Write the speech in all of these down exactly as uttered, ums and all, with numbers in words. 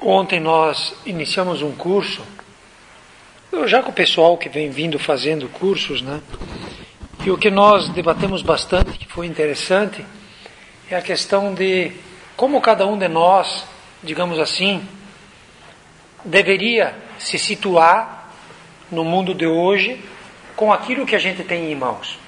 Ontem nós iniciamos um curso, já com o pessoal que vem vindo fazendo cursos, né? E o que nós debatemos bastante, que foi interessante, é a questão de como cada um de nós, digamos assim, deveria se situar no mundo de hoje com aquilo que a gente tem em mãos.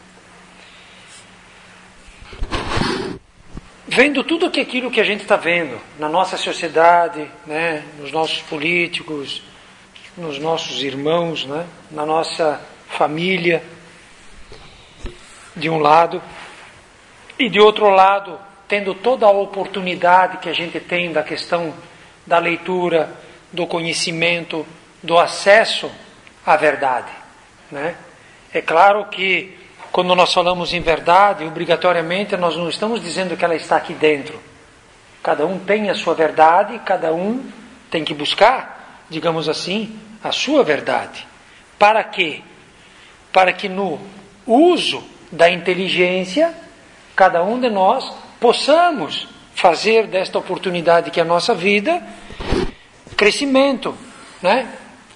Vendo tudo que aquilo que a gente está vendo na nossa sociedade, né, nos nossos políticos, nos nossos irmãos, né, na nossa família, de um lado, e de outro lado, tendo toda a oportunidade que a gente tem da questão da leitura, do conhecimento, do acesso à verdade, né? É claro que quando nós falamos em verdade, obrigatoriamente nós não estamos dizendo que ela está aqui dentro. Cada um tem a sua verdade, cada um tem que buscar, digamos assim, a sua verdade. Para quê? Para que no uso da inteligência, cada um de nós possamos fazer desta oportunidade que é a nossa vida, crescimento, né?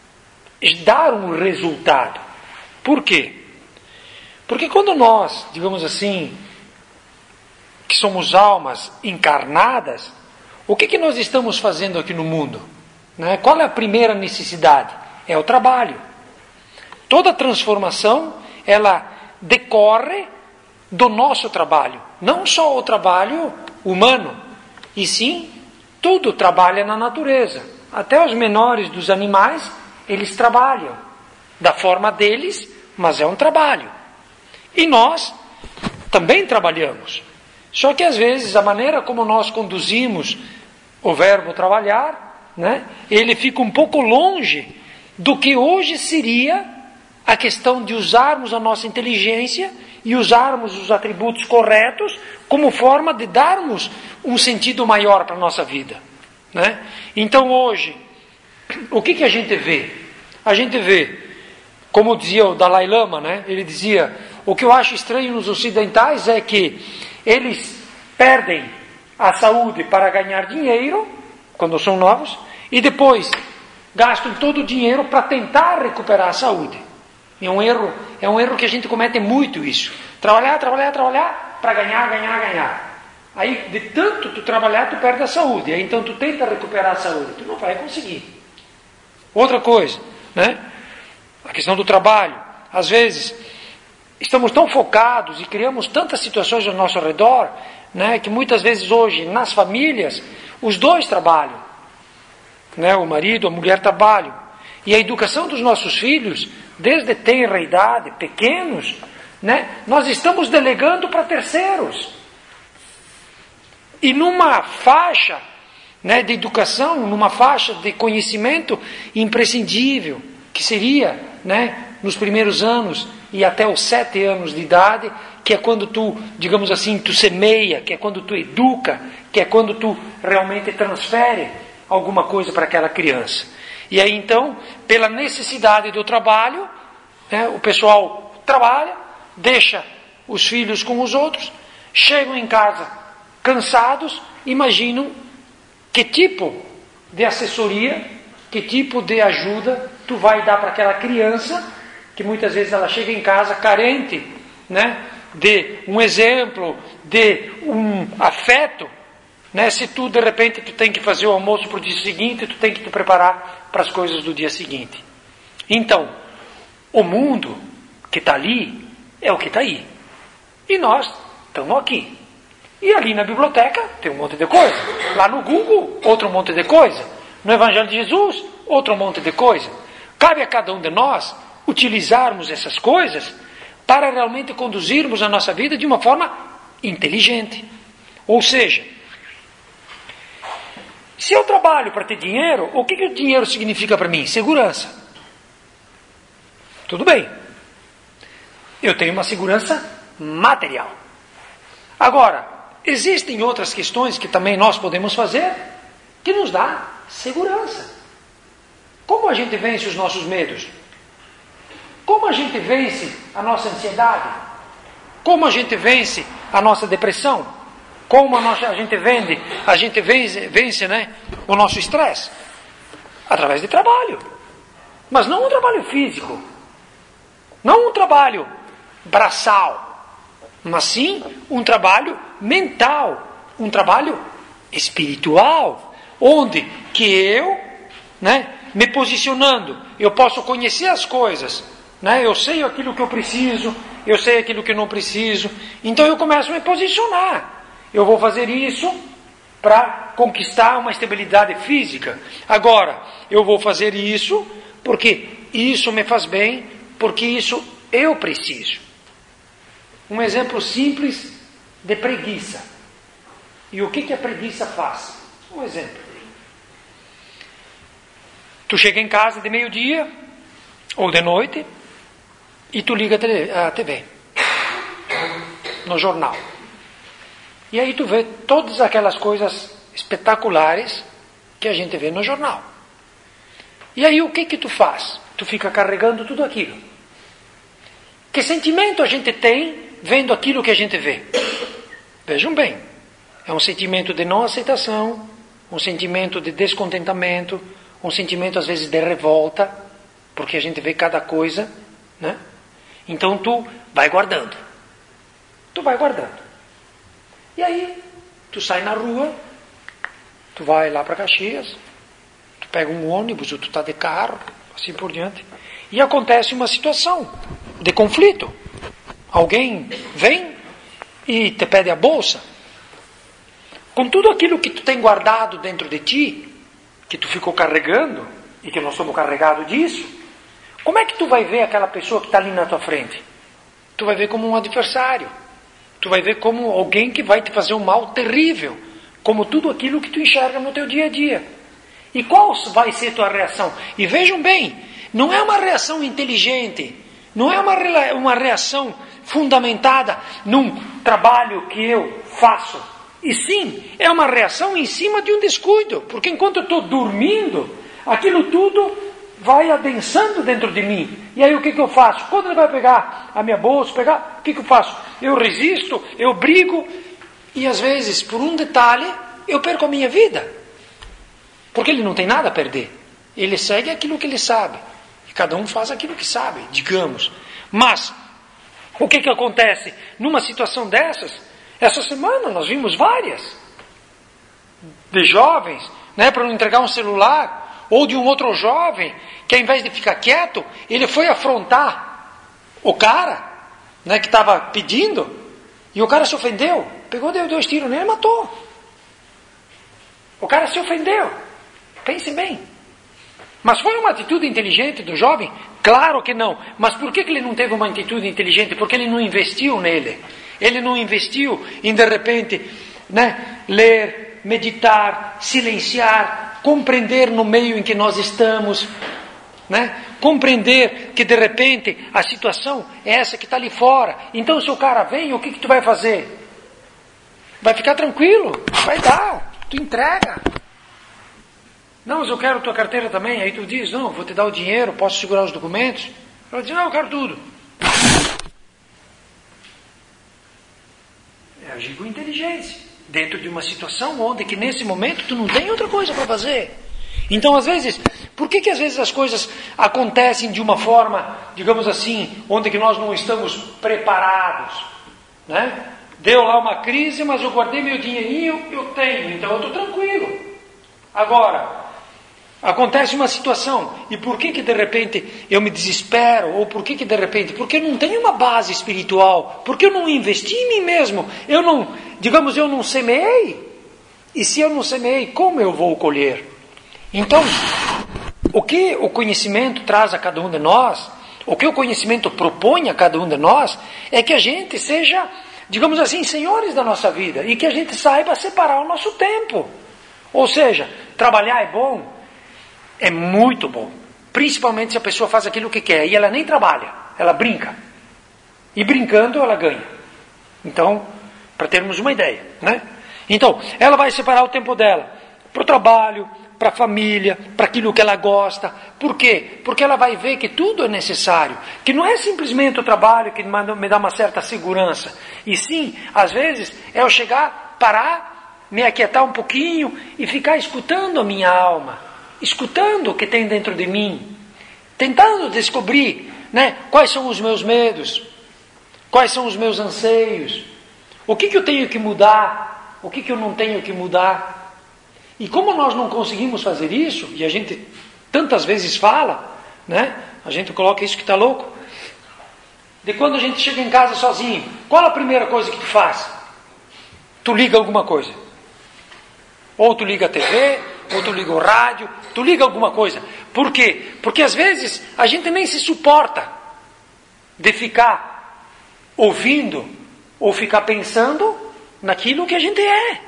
Dar um resultado. Por quê? Porque quando nós, digamos assim, que somos almas encarnadas, o que, que nós estamos fazendo aqui no mundo? Né? Qual é a primeira necessidade? É o trabalho. Toda transformação, ela decorre do nosso trabalho. Não só o trabalho humano, e sim, tudo trabalha na natureza. Até os menores dos animais, eles trabalham. Da forma deles, mas é um trabalho. E nós também trabalhamos. Só que às vezes a maneira como nós conduzimos o verbo trabalhar, né, ele fica um pouco longe do que hoje seria a questão de usarmos a nossa inteligência e usarmos os atributos corretos como forma de darmos um sentido maior para a nossa vida, né? Então hoje, o que, que a gente vê? A gente vê, como dizia o Dalai Lama, né? Ele dizia: o que eu acho estranho nos ocidentais é que eles perdem a saúde para ganhar dinheiro, quando são novos, e depois gastam todo o dinheiro para tentar recuperar a saúde. É um erro, é um erro que a gente comete muito isso. Trabalhar, trabalhar, trabalhar, para ganhar, ganhar, ganhar. Aí, de tanto tu trabalhar, tu perde a saúde. Aí, então, tu tenta recuperar a saúde. Tu não vai conseguir. Outra coisa, né? A questão do trabalho. Às vezes, estamos tão focados e criamos tantas situações ao nosso redor, né, que muitas vezes hoje, nas famílias, os dois trabalham. Né? O marido, a mulher trabalham. E a educação dos nossos filhos, desde tenra idade, pequenos, né, nós estamos delegando para terceiros. E numa faixa, né, de educação, numa faixa de conhecimento imprescindível, que seria, né, nos primeiros anos e até os sete anos de idade, que é quando tu, digamos assim, tu semeia, que é quando tu educa, que é quando tu realmente transfere alguma coisa para aquela criança. E aí então, pela necessidade do trabalho, né, o pessoal trabalha, deixa os filhos com os outros, chegam em casa cansados, imaginam que tipo de assessoria, que tipo de ajuda tu vai dar para aquela criança, que muitas vezes ela chega em casa carente, né, de um exemplo, de um afeto, né, se tu de repente tu tem que fazer o almoço para o dia seguinte, tu tem que te preparar para as coisas do dia seguinte. Então, o mundo que está ali é o que está aí. E nós estamos aqui. E ali na biblioteca tem um monte de coisa. Lá no Google, outro monte de coisa. No Evangelho de Jesus, outro monte de coisa. Cabe a cada um de nós utilizarmos essas coisas para realmente conduzirmos a nossa vida de uma forma inteligente. Ou seja, se eu trabalho para ter dinheiro, o que, que o dinheiro significa para mim? Segurança. Tudo bem. Eu tenho uma segurança material. Agora, existem outras questões que também nós podemos fazer que nos dá segurança. Como a gente vence os nossos medos? Como a gente vence a nossa ansiedade? Como a gente vence a nossa depressão? Como a, nossa, a gente vende, a gente vence, vence né, o nosso estresse? Através de trabalho. Mas não um trabalho físico. Não um trabalho braçal. Mas sim um trabalho mental. Um trabalho espiritual. Onde que eu, né, me posicionando, eu posso conhecer as coisas. Né? Eu sei aquilo que eu preciso. Eu sei aquilo que eu não preciso. Então eu começo a me posicionar. Eu vou fazer isso para conquistar uma estabilidade física. Agora, eu vou fazer isso porque isso me faz bem, porque isso eu preciso. Um exemplo simples de preguiça. E o que, que a preguiça faz? Um exemplo. Tu chega em casa de meio-dia ou de noite e tu liga a T V no jornal. E aí tu vê todas aquelas coisas espetaculares que a gente vê no jornal. E aí o que que tu faz? Tu fica carregando tudo aquilo. Que sentimento a gente tem vendo aquilo que a gente vê? Vejam bem, é um sentimento de não aceitação, um sentimento de descontentamento, um sentimento às vezes de revolta, porque a gente vê cada coisa, né? Então tu vai guardando. Tu vai guardando. E aí, tu sai na rua, tu vai lá para Caxias, tu pega um ônibus, ou tu está de carro, assim por diante, e acontece uma situação de conflito. Alguém vem e te pede a bolsa. Com tudo aquilo que tu tem guardado dentro de ti, que tu ficou carregando, e que nós somos carregados disso, como é que tu vai ver aquela pessoa que está ali na tua frente? Tu vai ver como um adversário. Tu vai ver como alguém que vai te fazer um mal terrível, como tudo aquilo que tu enxerga no teu dia a dia. E qual vai ser a tua reação? E vejam bem, não é uma reação inteligente, não é uma, uma reação fundamentada num trabalho que eu faço. E sim, é uma reação em cima de um descuido, porque enquanto eu estou dormindo, aquilo tudo vai adensando dentro de mim. E aí o que, que eu faço? Quando ele vai pegar a minha bolsa, pegar, o que, que eu faço? Eu resisto, eu brigo, e às vezes, por um detalhe, eu perco a minha vida. Porque ele não tem nada a perder. Ele segue aquilo que ele sabe. E cada um faz aquilo que sabe, digamos. Mas, o que, que acontece? Numa situação dessas, essa semana nós vimos várias. De jovens, né, para não entregar um celular, ou de um outro jovem, que ao invés de ficar quieto, ele foi afrontar o cara, né, que estava pedindo, e o cara se ofendeu, pegou, deu dois tiros nele e matou. O cara se ofendeu. Pense bem. Mas foi uma atitude inteligente do jovem? Claro que não. Mas por que, que ele não teve uma atitude inteligente? Porque ele não investiu nele. Ele não investiu em, de repente, né, ler, meditar, silenciar, compreender no meio em que nós estamos, né? Compreender que de repente a situação é essa que está ali fora. Então se o cara vem, o que, que tu vai fazer? Vai ficar tranquilo, vai dar, tu entrega. Não, mas eu quero tua carteira também. Aí tu diz, não, vou te dar o dinheiro, posso segurar os documentos. Ela diz, não, eu quero tudo. É agir com inteligência. Dentro de uma situação onde que nesse momento tu não tem outra coisa para fazer. Então, às vezes, por que que às vezes as coisas acontecem de uma forma, digamos assim, onde que nós não estamos preparados, né? Deu lá uma crise, mas eu guardei meu dinheirinho, eu tenho, então eu estou tranquilo. Agora, acontece uma situação, e por que que de repente eu me desespero? Ou por que que de repente? Porque eu não tenho uma base espiritual, porque eu não investi em mim mesmo, eu não, digamos, eu não semeei. E se eu não semeei, como eu vou colher? Então, o que o conhecimento traz a cada um de nós, o que o conhecimento propõe a cada um de nós, é que a gente seja, digamos assim, senhores da nossa vida, e que a gente saiba separar o nosso tempo. Ou seja, trabalhar é bom, é muito bom, principalmente se a pessoa faz aquilo que quer, e ela nem trabalha, ela brinca, e brincando ela ganha. Então, para termos uma ideia, né? Então, ela vai separar o tempo dela para o trabalho, para a família, para aquilo que ela gosta. Por quê? Porque ela vai ver que tudo é necessário, que não é simplesmente o trabalho que me dá uma certa segurança, e sim, às vezes, é eu chegar parar, me aquietar um pouquinho e ficar escutando a minha alma, escutando o que tem dentro de mim, tentando descobrir, né, quais são os meus medos, quais são os meus anseios, o que, que eu tenho que mudar, o que, que eu não tenho que mudar. E como nós não conseguimos fazer isso, e a gente tantas vezes fala, né, a gente coloca isso que está louco, de quando a gente chega em casa sozinho, qual a primeira coisa que tu faz? Tu liga alguma coisa. Ou tu liga a T V, ou tu liga o rádio, tu liga alguma coisa. Por quê? Porque às vezes a gente nem se suporta de ficar ouvindo ou ficar pensando naquilo que a gente é.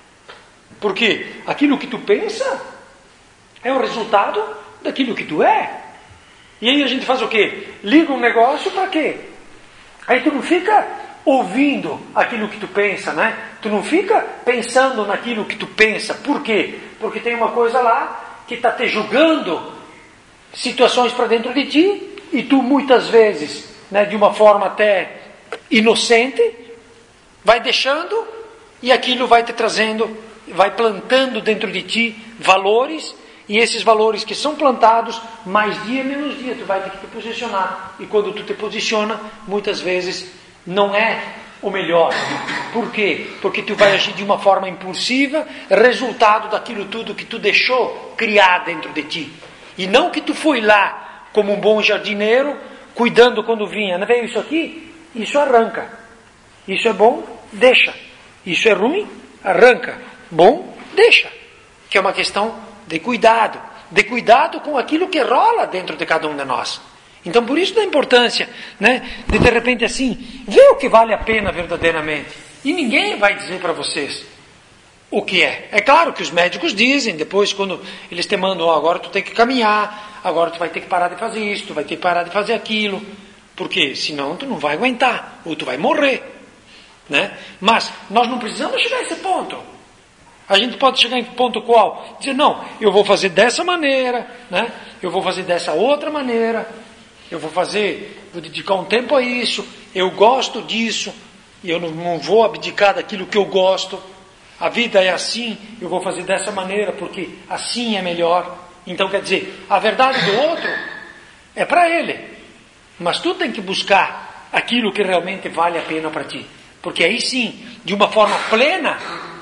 Porque aquilo que tu pensa é o resultado daquilo que tu é. E aí a gente faz o quê? Liga um negócio para quê? Aí tu não fica ouvindo aquilo que tu pensa, né? Tu não fica pensando naquilo que tu pensa. Por quê? Porque tem uma coisa lá que está te julgando situações para dentro de ti e tu muitas vezes, né, de uma forma até inocente, vai deixando e aquilo vai te trazendo, vai plantando dentro de ti valores. E esses valores que são plantados, mais dia menos dia, tu vai ter que te posicionar. E quando tu te posiciona, muitas vezes não é o melhor. Por quê? Porque tu vai agir de uma forma impulsiva, resultado daquilo tudo que tu deixou criar dentro de ti. E não que tu foi lá, como um bom jardineiro, cuidando quando vinha. Não veio isso aqui? Isso arranca. Isso é bom? Deixa. Isso é ruim? Arranca. Bom? Deixa. Que é uma questão de cuidado, de cuidado com aquilo que rola dentro de cada um de nós. Então, por isso da importância, né, de de repente assim, ver o que vale a pena verdadeiramente. E ninguém vai dizer para vocês o que é. É claro que os médicos dizem, depois quando eles te mandam, oh, agora tu tem que caminhar, agora tu vai ter que parar de fazer isso, tu vai ter que parar de fazer aquilo, porque senão tu não vai aguentar, ou tu vai morrer, né? Mas nós não precisamos chegar a esse ponto. A gente pode chegar em ponto qual? Dizer, não, eu vou fazer dessa maneira, né? Eu vou fazer dessa outra maneira, eu vou fazer, vou dedicar um tempo a isso, eu gosto disso, e eu não, não vou abdicar daquilo que eu gosto. A vida é assim, eu vou fazer dessa maneira, porque assim é melhor. Então, quer dizer, a verdade do outro é para ele, mas tu tem que buscar aquilo que realmente vale a pena para ti. Porque aí sim, de uma forma plena,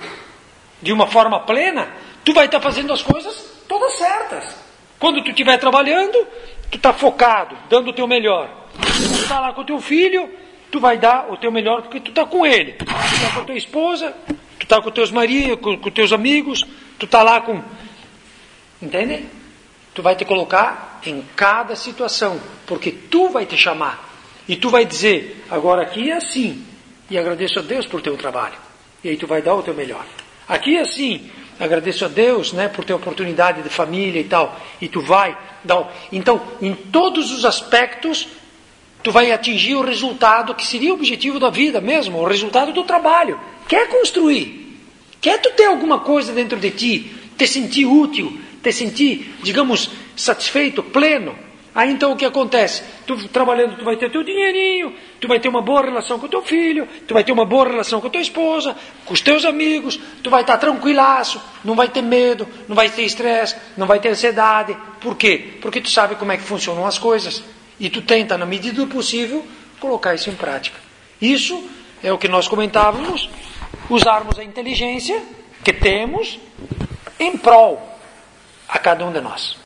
de uma forma plena, tu vai estar fazendo as coisas todas certas. Quando tu estiver trabalhando, tu está focado, dando o teu melhor. Quando tu está lá com o teu filho, tu vai dar o teu melhor porque tu está com ele. Tu está com a tua esposa, tu está com os teus maridos, com os teus amigos, tu está lá com... Entende? Tu vai te colocar em cada situação, porque tu vai te chamar. E tu vai dizer, agora aqui é assim, e agradeço a Deus por teu trabalho. E aí tu vai dar o teu melhor. Aqui é assim, agradeço a Deus, né, por ter oportunidade de família e tal. E tu vai dar... Então, em todos os aspectos, tu vai atingir o resultado que seria o objetivo da vida mesmo, o resultado do trabalho. Quer construir? Quer tu ter alguma coisa dentro de ti? Te sentir útil? Te sentir, digamos, satisfeito, pleno? Aí então o que acontece? Tu trabalhando, tu vai ter teu dinheirinho, tu vai ter uma boa relação com teu filho, tu vai ter uma boa relação com tua esposa, com os teus amigos, tu vai estar tranquilaço, não vai ter medo, não vai ter estresse, não vai ter ansiedade. Por quê? Porque tu sabe como é que funcionam as coisas. E tu tenta, na medida do possível, colocar isso em prática. Isso é o que nós comentávamos, usarmos a inteligência que temos em prol a cada um de nós.